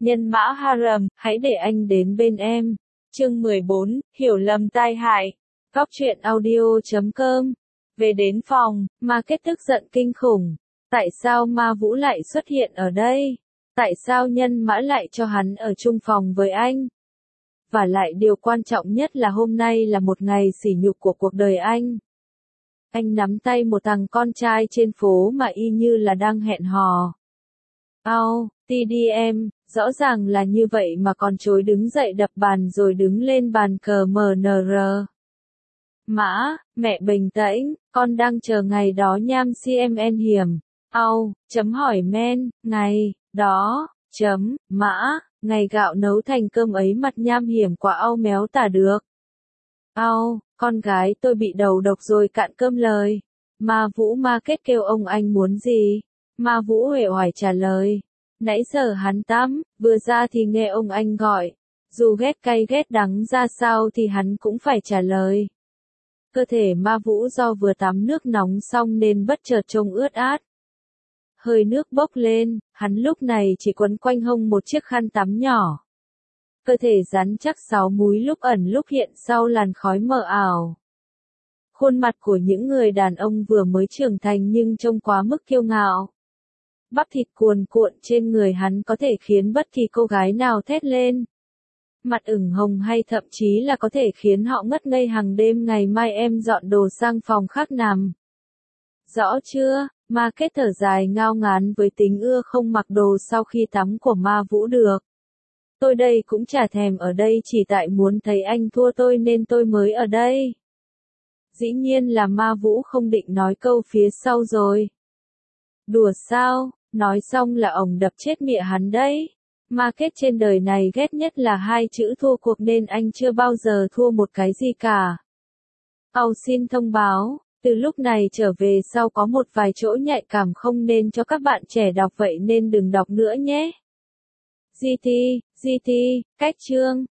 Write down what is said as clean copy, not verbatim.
Nhân mã harem, hãy để anh đến bên em. Chương 14, hiểu lầm tai hại. Góc truyện audio.com. Về đến phòng, Market tức giận kinh khủng. Tại sao Ma Vũ lại xuất hiện ở đây? Tại sao Nhân mã lại cho hắn ở chung phòng với anh? Và lại điều quan trọng nhất là hôm nay là một ngày sỉ nhục của cuộc đời anh. Anh nắm tay một thằng con trai trên phố mà y như là đang hẹn hò. TDM, rõ ràng là như vậy mà còn chối đứng dậy đập bàn rồi đứng lên bàn cờ MNR. Mã, mẹ bình tĩnh, con đang chờ ngày đó nham CMN hiểm. Chấm hỏi men, ngày, đó, chấm, mã, ngày gạo nấu thành cơm ấy mặt nham hiểm quả méo tả được. Con gái tôi bị đầu độc rồi cạn cơm lời. Ma Vũ Market kêu ông anh muốn gì? Ma Vũ uể oải trả lời. Nãy giờ hắn tắm, vừa ra thì nghe ông anh gọi. Dù ghét cay ghét đắng ra sao thì hắn cũng phải trả lời. Cơ thể Ma Vũ do vừa tắm nước nóng xong nên bất chợt trông ướt át. Hơi nước bốc lên, hắn lúc này chỉ quấn quanh hông một chiếc khăn tắm nhỏ. Cơ thể rắn chắc sáu múi lúc ẩn lúc hiện sau làn khói mờ ảo. Khuôn mặt của những người đàn ông vừa mới trưởng thành nhưng trông quá mức kiêu ngạo. Bắp thịt cuồn cuộn trên người hắn có thể khiến bất kỳ cô gái nào thét lên. Mặt ửng hồng hay thậm chí là có thể khiến họ ngất ngây hàng đêm. Ngày mai em dọn đồ sang phòng khác nằm. Rõ chưa? Market thở dài ngao ngán với tính ưa không mặc đồ sau khi tắm của Ma Vũ được. Tôi đây cũng chả thèm ở đây chỉ tại muốn thấy anh thua tôi nên tôi mới ở đây. Dĩ nhiên là Ma Vũ không định nói câu phía sau rồi. Đùa sao, nói xong là ổng đập chết mẹ hắn đấy. Market trên đời này ghét nhất là hai chữ thua cuộc nên anh chưa bao giờ thua một cái gì cả. Xin thông báo, từ lúc này trở về sau có một vài chỗ nhạy cảm không nên cho các bạn trẻ đọc vậy nên đừng đọc nữa nhé. GT, cách chương.